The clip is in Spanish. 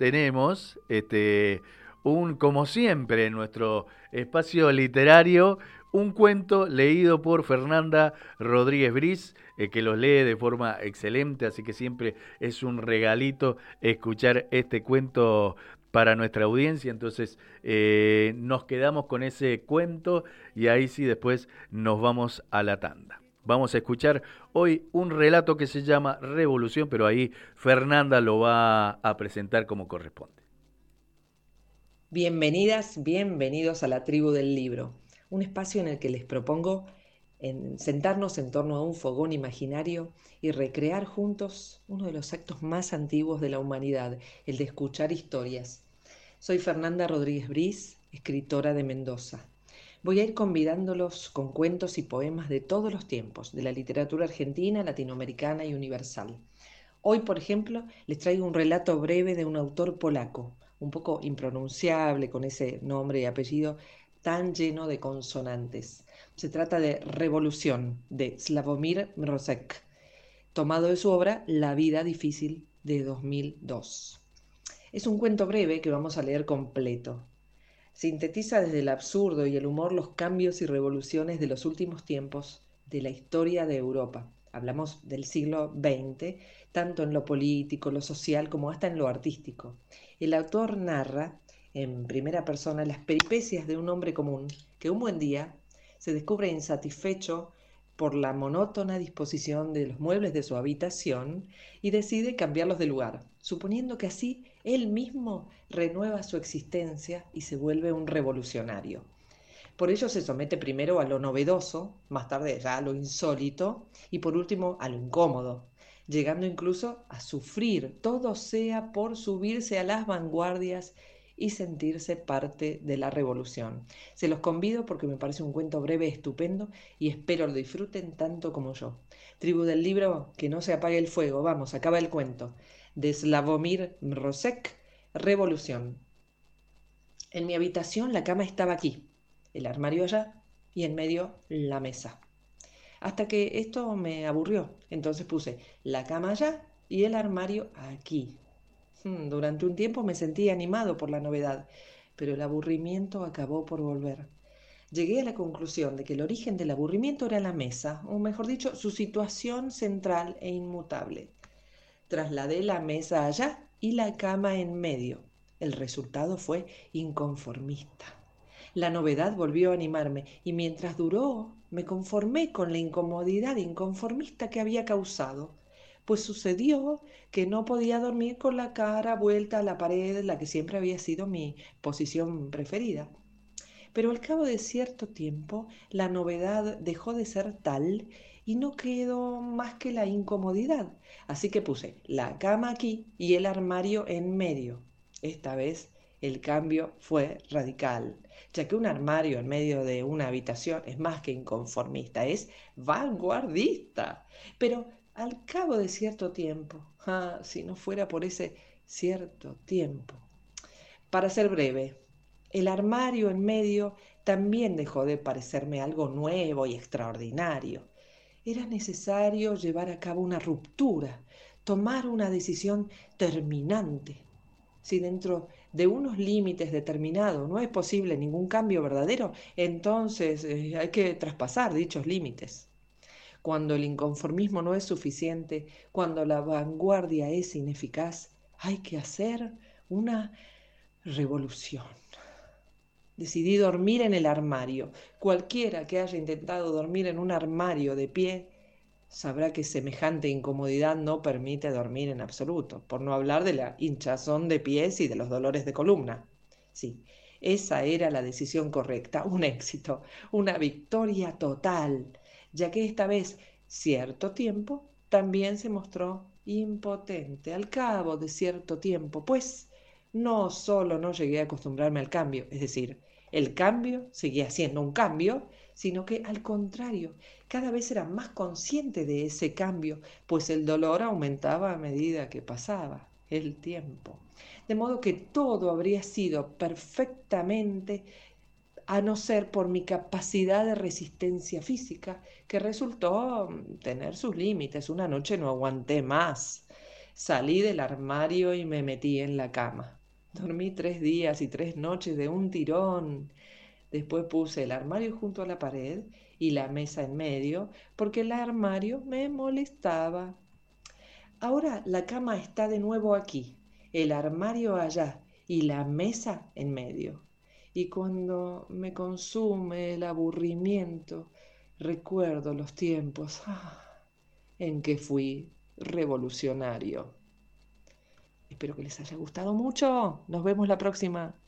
tenemos como siempre en nuestro espacio literario, un cuento leído por Fernanda Rodríguez Briz, que los lee de forma excelente, así que siempre es un regalito escuchar este cuento para nuestra audiencia. Entonces nos quedamos con ese cuento y ahí sí después nos vamos a la tanda. Vamos a escuchar hoy un relato que se llama Revolución, pero ahí Fernanda lo va a presentar como corresponde. Bienvenidas, bienvenidos a la tribu del libro, un espacio en el que les propongo sentarnos en torno a un fogón imaginario y recrear juntos uno de los actos más antiguos de la humanidad, el de escuchar historias. Soy Fernanda Rodríguez Briz, escritora de Mendoza. Voy a ir convidándolos con cuentos y poemas de todos los tiempos, de la literatura argentina, latinoamericana y universal. Hoy, por ejemplo, les traigo un relato breve de un autor polaco, un poco impronunciable, con ese nombre y apellido tan lleno de consonantes. Se trata de Revolución, de Sławomir Mrozek, tomado de su obra La vida difícil de 2002. Es un cuento breve que vamos a leer completo. Sintetiza desde el absurdo y el humor los cambios y revoluciones de los últimos tiempos de la historia de Europa. Hablamos del siglo XX, tanto en lo político, lo social, como hasta en lo artístico. El autor narra en primera persona las peripecias de un hombre común que un buen día se descubre insatisfecho por la monótona disposición de los muebles de su habitación y decide cambiarlos de lugar, suponiendo que así él mismo renueva su existencia y se vuelve un revolucionario. Por ello se somete primero a lo novedoso, más tarde ya a lo insólito y por último a lo incómodo, llegando incluso a sufrir, todo sea por subirse a las vanguardias y sentirse parte de la revolución. Se los convido porque me parece un cuento breve estupendo y espero lo disfruten tanto como yo. Tribu del libro, que no se apague el fuego, vamos, acaba el cuento. De Sławomir Mrozek, Revolución. En mi habitación la cama estaba aquí, el armario allá y en medio la mesa. Hasta que esto me aburrió, entonces puse la cama allá y el armario aquí. Durante un tiempo me sentí animado por la novedad, pero el aburrimiento acabó por volver. Llegué a la conclusión de que el origen del aburrimiento era la mesa, o mejor dicho, su situación central e inmutable. Trasladé la mesa allá y la cama en medio. El resultado fue inconformista. La novedad volvió a animarme y mientras duró me conformé con la incomodidad inconformista que había causado, pues sucedió que no podía dormir con la cara vuelta a la pared, la que siempre había sido mi posición preferida. Pero al cabo de cierto tiempo la novedad dejó de ser tal y no quedó más que la incomodidad. Así que puse la cama aquí y el armario en medio. Esta vez el cambio fue radical, ya que un armario en medio de una habitación es más que inconformista, es vanguardista. Pero al cabo de cierto tiempo, si no fuera por ese cierto tiempo. Para ser breve, el armario en medio también dejó de parecerme algo nuevo y extraordinario. Era necesario llevar a cabo una ruptura, tomar una decisión terminante. Si dentro de unos límites determinados no es posible ningún cambio verdadero, entonces hay que traspasar dichos límites. Cuando el inconformismo no es suficiente, cuando la vanguardia es ineficaz, hay que hacer una revolución. Decidí dormir en el armario. Cualquiera que haya intentado dormir en un armario de pie sabrá que semejante incomodidad no permite dormir en absoluto, por no hablar de la hinchazón de pies y de los dolores de columna. Sí, esa era la decisión correcta, un éxito, una victoria total, ya que esta vez, cierto tiempo, también se mostró impotente al cabo de cierto tiempo, pues no solo no llegué a acostumbrarme al cambio, es decir, el cambio seguía siendo un cambio, sino que al contrario, cada vez era más consciente de ese cambio, pues el dolor aumentaba a medida que pasaba el tiempo. De modo que todo habría sido perfectamente a no ser por mi capacidad de resistencia física, que resultó tener sus límites. Una noche no aguanté más. Salí del armario y me metí en la cama. Dormí 3 días y 3 noches de un tirón. Después puse el armario junto a la pared y la mesa en medio porque el armario me molestaba. Ahora la cama está de nuevo aquí, el armario allá y la mesa en medio. Y cuando me consume el aburrimiento, recuerdo los tiempos en que fui revolucionario. Espero que les haya gustado mucho. Nos vemos la próxima.